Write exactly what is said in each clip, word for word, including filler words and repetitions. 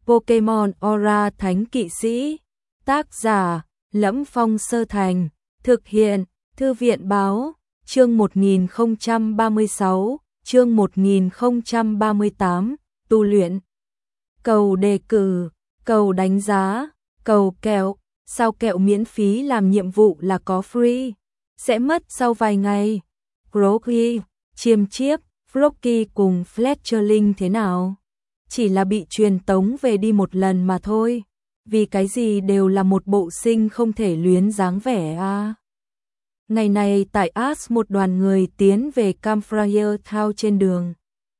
Pokemon Aura Thánh Kỵ Sĩ. Tác giả: Lẫm Phong Sơ Thành. Thực hiện: Thư viện báo. Chương một nghìn không trăm ba mươi sáu, chương một nghìn không trăm ba mươi tám, tu luyện. Cầu đề cử, cầu đánh giá, cầu kẹo, sao kẹo miễn phí làm nhiệm vụ là có free, sẽ mất sau vài ngày. Grookey, chiêm chiếp, Flocky cùng Fletcherling thế nào? Chỉ là bị truyền tống về đi một lần mà thôi, vì cái gì đều là một bộ sinh không thể luyến dáng vẻ à. Ngày này tại As, một đoàn người tiến về Campfire Town trên đường.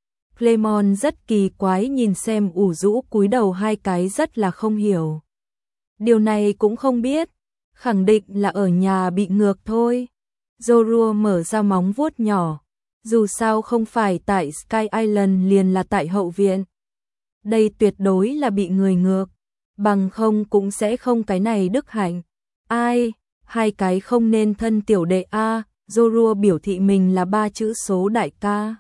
Clemon rất kỳ quái nhìn xem ủ rũ cúi đầu hai cái rất là không hiểu. Điều này cũng không biết, khẳng định là ở nhà bị ngược thôi. Zorua mở ra móng vuốt nhỏ, dù sao không phải tại Sky Island liền là tại hậu viện. Đây tuyệt đối là bị người ngược, bằng không cũng sẽ không cái này đức hạnh. Ai, hai cái không nên thân tiểu đệ a, Zorua biểu thị mình là ba chữ số đại ca.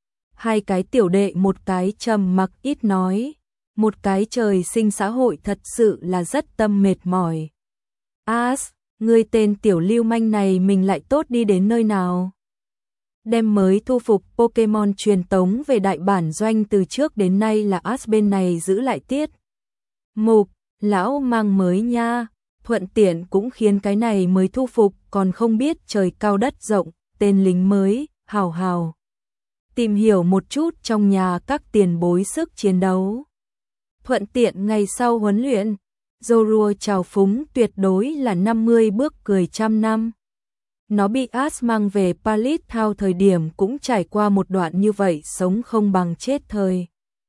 Hai cái tiểu đệ, một cái trầm mặc ít nói, một cái trời sinh xã hội thật sự là rất tâm mệt mỏi. As, người tên tiểu lưu manh này mình lại tốt đi đến nơi nào? Đem mới thu phục Pokemon truyền tống về đại bản doanh từ trước đến nay là As bên này giữ lại tiết mục, lão mang mới nha, thuận tiện cũng khiến cái này mới thu phục còn không biết trời cao đất rộng, tên lính mới, hào hào. Tìm hiểu một chút trong nhà các tiền bối sức chiến đấu. Thuận tiện ngày sau huấn luyện, Zorua trào phúng tuyệt đối là năm mươi bước cười trăm năm. Nó bị As mang về Pallet Town thời điểm cũng trải qua một đoạn như vậy, sống không bằng chết thời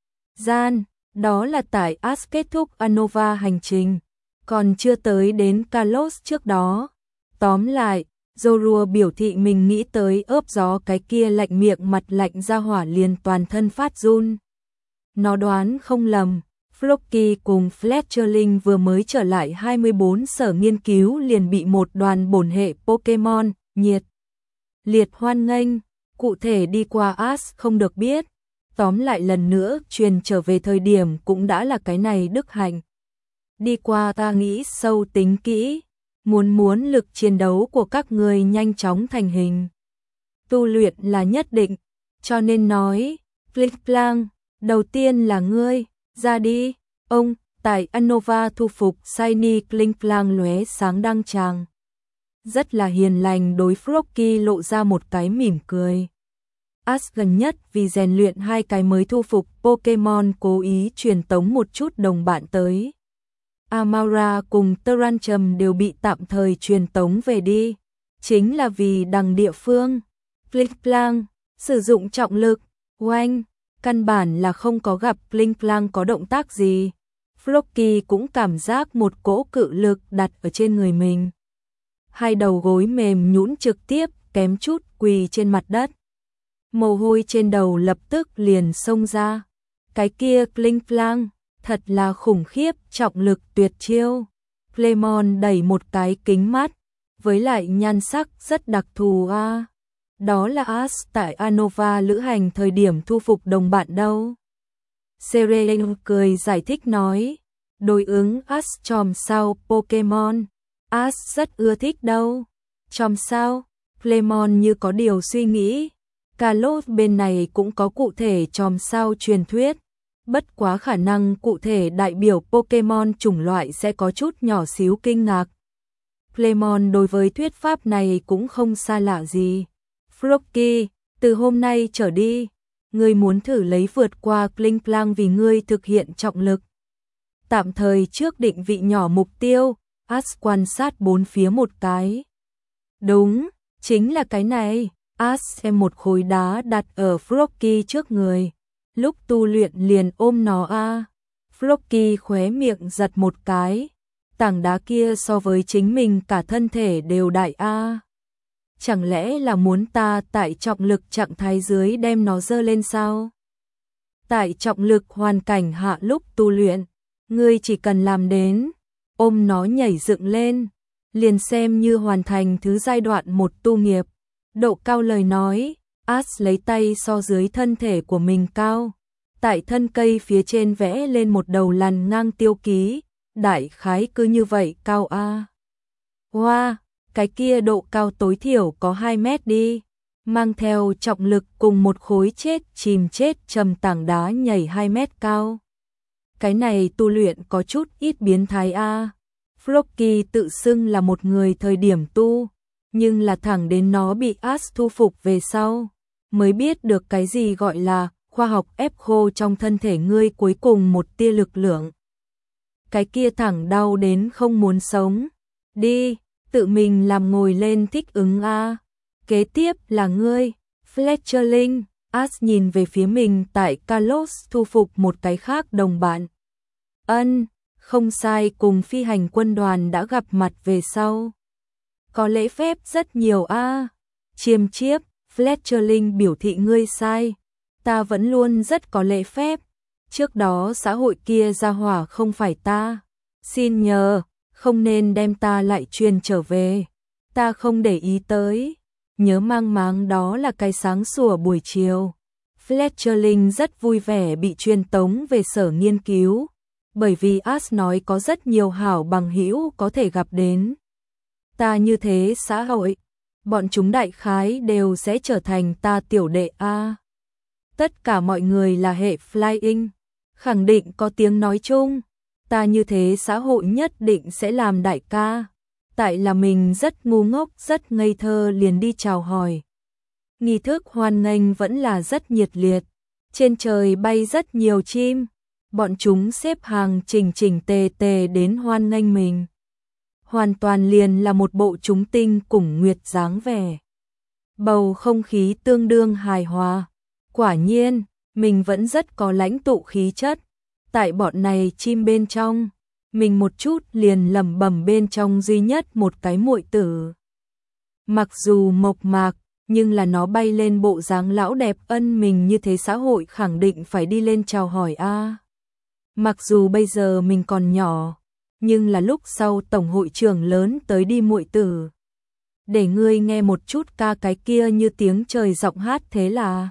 gian, đó là tại As kết thúc Unova hành trình, còn chưa tới đến Kalos trước đó. Tóm lại, Zorua biểu thị mình nghĩ tới ớp gió cái kia lạnh miệng mặt lạnh ra hỏa liền toàn thân phát run. Nó đoán không lầm, Flocky cùng Fletcherling vừa mới trở lại hai mươi bốn sở nghiên cứu liền bị một đoàn bổn hệ Pokemon nhiệt liệt hoan nghênh, cụ thể đi qua As không được biết. Tóm lại lần nữa truyền trở về thời điểm cũng đã là cái này đức hạnh. Đi qua ta nghĩ sâu tính kỹ, muốn muốn lực chiến đấu của các người nhanh chóng thành hình. Tu luyện là nhất định, cho nên nói, Klinklang, đầu tiên là ngươi, ra đi, ông, tại Unova thu phục Shiny Klinklang lóe sáng đăng tràng. Rất là hiền lành đối Flocky lộ ra một cái mỉm cười. As gần nhất vì rèn luyện hai cái mới thu phục Pokemon cố ý truyền tống một chút đồng bạn tới. Amaura cùng Tarantum đều bị tạm thời truyền tống về đi, chính là vì đằng địa phương. Klinklang, sử dụng trọng lực, oanh, căn bản là không có gặp Klinklang có động tác gì. Flocky cũng cảm giác một cỗ cự lực đặt ở trên người mình. Hai đầu gối mềm nhũn trực tiếp kém chút quỳ trên mặt đất. Mồ hôi trên đầu lập tức liền xông ra. Cái kia Klinklang, thật là khủng khiếp, trọng lực tuyệt chiêu. Clemon đẩy một cái kính mắt, với lại nhan sắc rất đặc thù a. À. Đó là As tại Unova lữ hành thời điểm thu phục đồng bạn đâu. Serene cười giải thích nói, đối ứng As chòm sao Pokemon, As rất ưa thích đâu. Chòm sao? Clemon như có điều suy nghĩ. Kalos bên này cũng có cụ thể chòm sao truyền thuyết, bất quá khả năng cụ thể đại biểu Pokemon chủng loại sẽ có chút nhỏ xíu kinh ngạc. Clemon đối với thuyết pháp này cũng không xa lạ gì. Flocky, từ hôm nay trở đi, ngươi muốn thử lấy vượt qua Klinklang vì ngươi thực hiện trọng lực. Tạm thời trước định vị nhỏ mục tiêu, As quan sát bốn phía một cái. Đúng, chính là cái này. As xem một khối đá đặt ở Flocky trước người. Lúc tu luyện liền ôm nó a. À. Flocky khóe miệng giật một cái. Tảng đá kia so với chính mình cả thân thể đều đại a. À. Chẳng lẽ là muốn ta tại trọng lực trạng thái dưới đem nó dơ lên sao? Tại trọng lực hoàn cảnh hạ lúc tu luyện, ngươi chỉ cần làm đến ôm nó nhảy dựng lên, liền xem như hoàn thành thứ giai đoạn một tu nghiệp. Độ cao lời nói, As lấy tay so dưới thân thể của mình cao. Tại thân cây phía trên vẽ lên một đầu lằn ngang tiêu ký, đại khái cứ như vậy cao a. Wow, cái kia độ cao tối thiểu có hai mét đi, mang theo trọng lực cùng một khối chết chìm chết trầm tảng đá nhảy hai mét cao. Cái này tu luyện có chút ít biến thái a. Floki tự xưng là một người thời điểm tu, nhưng là thẳng đến nó bị Ash thu phục về sau, mới biết được cái gì gọi là khoa học ép khô trong thân thể ngươi cuối cùng một tia lực lượng. Cái kia thẳng đau đến không muốn sống. Đi, tự mình làm ngồi lên thích ứng a. Kế tiếp là ngươi, Fletcherling. Ash nhìn về phía mình tại Kalos thu phục một cái khác đồng bạn. Ân, không sai, cùng phi hành quân đoàn đã gặp mặt về sau. Có lễ phép rất nhiều a. Chiêm chiếp, Fletcherling biểu thị ngươi sai. Ta vẫn luôn rất có lễ phép. Trước đó xã hội kia ra hỏa không phải ta. Xin nhờ, không nên đem ta lại truyền trở về. Ta không để ý tới. Nhớ mang máng đó là cái sáng sủa buổi chiều. Fletcherling rất vui vẻ bị truyền tống về sở nghiên cứu, bởi vì Ash nói có rất nhiều hảo bằng hữu có thể gặp đến. Ta như thế xã hội, bọn chúng đại khái đều sẽ trở thành ta tiểu đệ a. Tất cả mọi người là hệ flying, khẳng định có tiếng nói chung. Ta như thế xã hội nhất định sẽ làm đại ca. Tại là mình rất ngu ngốc, rất ngây thơ liền đi chào hỏi. Nghi thức hoan nghênh vẫn là rất nhiệt liệt. Trên trời bay rất nhiều chim, bọn chúng xếp hàng chỉnh chỉnh tề tề đến hoan nghênh mình. Hoàn toàn liền là một bộ chúng tinh cùng nguyệt dáng vẻ. Bầu không khí tương đương hài hòa. Quả nhiên, mình vẫn rất có lãnh tụ khí chất. Tại bọn này chim bên trong, mình một chút liền lẩm bẩm bên trong duy nhất một cái muội tử. Mặc dù mộc mạc, nhưng là nó bay lên bộ dáng lão đẹp ân mình như thế xã hội khẳng định phải đi lên chào hỏi a. Mặc dù bây giờ mình còn nhỏ, nhưng là lúc sau tổng hội trưởng lớn tới đi muội tử. Để ngươi nghe một chút ca cái kia như tiếng trời giọng hát thế là.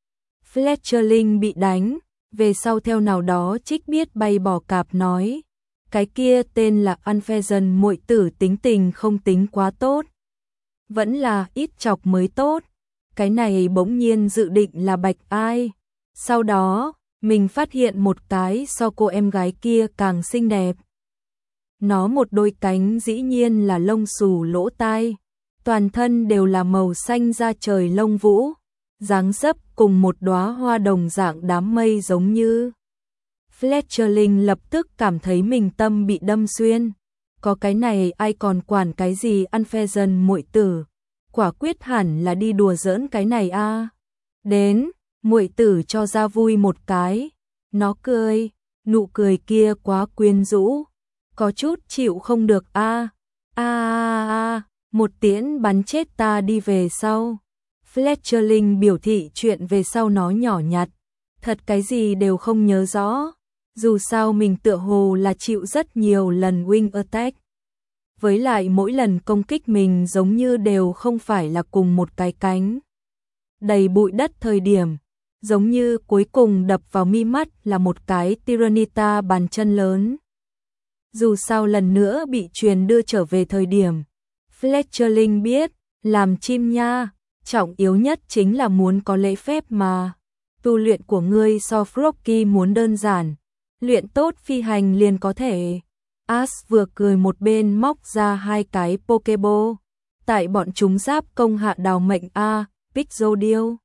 Fletcherling bị đánh, về sau theo nào đó trích biết bay bỏ cạp nói. Cái kia tên là Unpheasant muội tử tính tình không tính quá tốt. Vẫn là ít chọc mới tốt. Cái này bỗng nhiên dự định là bạch ai. Sau đó, mình phát hiện một cái so cô em gái kia càng xinh đẹp. Nó một đôi cánh dĩ nhiên là lông xù lỗ tai. Toàn thân đều là màu xanh da trời lông vũ. Dáng dấp cùng một đóa hoa đồng dạng đám mây giống như. Fletcherling lập tức cảm thấy mình tâm bị đâm xuyên. Có cái này ai còn quản cái gì Unpheasant muội tử. Quả quyết hẳn là đi đùa giỡn cái này a. Đến, muội tử cho ra vui một cái. Nó cười, nụ cười kia quá quyến rũ. Có chút chịu không được a. A a a, một tiễn bắn chết ta đi về sau. Fletcherling biểu thị chuyện về sau nó nhỏ nhặt. Thật cái gì đều không nhớ rõ. Dù sao mình tựa hồ là chịu rất nhiều lần wing attack. Với lại mỗi lần công kích mình giống như đều không phải là cùng một cái cánh. Đầy bụi đất thời điểm, giống như cuối cùng đập vào mi mắt là một cái Tyrannita bàn chân lớn. Dù sao lần nữa bị truyền đưa trở về thời điểm, Fletcherling biết, làm chim nha, trọng yếu nhất chính là muốn có lễ phép mà. Tu luyện của ngươi so Floki muốn đơn giản, luyện tốt phi hành liền có thể. Ash vừa cười một bên móc ra hai cái Pokeball. Tại bọn chúng giáp công hạ đào mệnh A, Pixodial.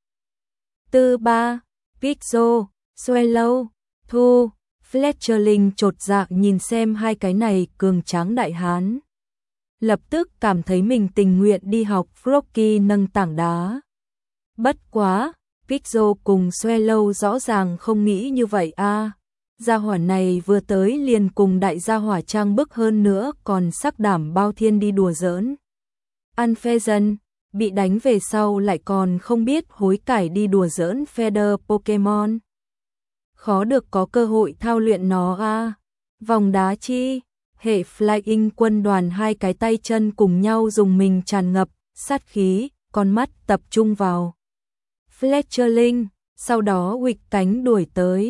Tư ba, Pixo, Swallow, Thu. Fletcherling chột dạ nhìn xem hai cái này cường tráng đại hán. Lập tức cảm thấy mình tình nguyện đi học Floki nâng tảng đá. Bất quá, Pixo cùng Swallow rõ ràng không nghĩ như vậy a. Gia hỏa này vừa tới liền cùng đại gia hỏa trang bức hơn nữa còn sắc đảm bao thiên đi đùa giỡn. Unpheasant, bị đánh về sau lại còn không biết hối cải đi đùa giỡn Feather Pokemon. Khó được có cơ hội thao luyện nó a. Vòng đá chi, hệ Flying quân đoàn hai cái tay chân cùng nhau dùng mình tràn ngập, sát khí, con mắt tập trung vào Fletcherling, sau đó huỵch cánh đuổi tới.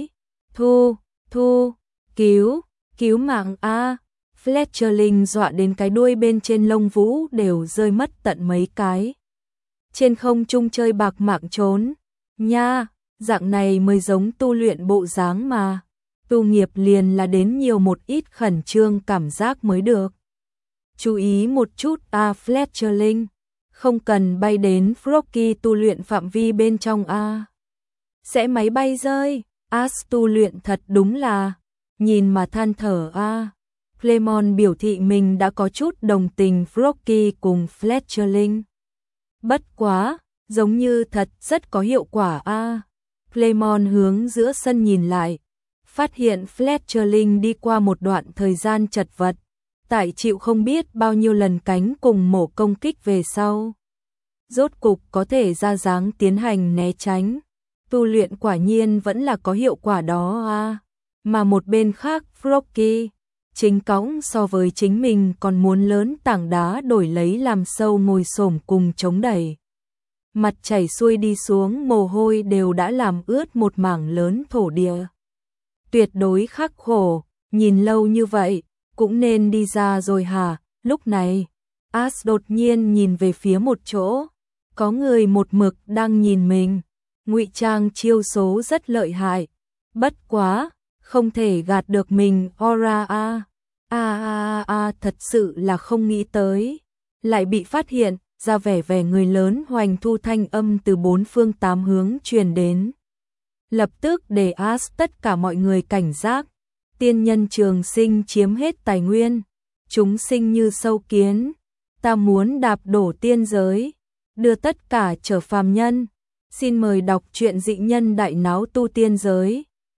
Thu, thu, cứu, cứu mạng a. Fletcherling dọa đến cái đuôi bên trên lông vũ đều rơi mất tận mấy cái. Trên không trung chơi bạc mạng trốn. Nha, dạng này mới giống tu luyện bộ dáng mà. Tu nghiệp liền là đến nhiều một ít khẩn trương cảm giác mới được. Chú ý một chút a Fletcherling, không cần bay đến Froggy tu luyện phạm vi bên trong a. Sẽ máy bay rơi, As tu luyện thật đúng là, nhìn mà than thở a. Clemon biểu thị mình đã có chút đồng tình Froggy cùng Fletcherling. Bất quá, giống như thật rất có hiệu quả a. Clemon hướng giữa sân nhìn lại, phát hiện Fletcherling đi qua một đoạn thời gian chật vật, tại chịu không biết bao nhiêu lần cánh cùng mổ công kích về sau. Rốt cục có thể ra dáng tiến hành né tránh. Tu luyện quả nhiên vẫn là có hiệu quả đó a. Mà một bên khác Froggy, chính cõng so với chính mình còn muốn lớn tảng đá đổi lấy làm sâu ngồi xổm cùng chống đẩy. Mặt chảy xuôi đi xuống, mồ hôi đều đã làm ướt một mảng lớn thổ địa. Tuyệt đối khắc khổ, nhìn lâu như vậy, cũng nên đi ra rồi hả? Lúc này, As đột nhiên nhìn về phía một chỗ, có người một mực đang nhìn mình. Ngụy trang chiêu số rất lợi hại, bất quá, không thể gạt được mình. Ora a, a a a, thật sự là không nghĩ tới, lại bị phát hiện, ra vẻ vẻ người lớn hoành thu thanh âm từ bốn phương tám hướng truyền đến. Lập tức để As tất cả mọi người cảnh giác, tiên nhân trường sinh chiếm hết tài nguyên, chúng sinh như sâu kiến, ta muốn đạp đổ tiên giới, đưa tất cả trở phàm nhân. Xin mời đọc truyện Dị Nhân Đại Náo Tu Tiên Giới.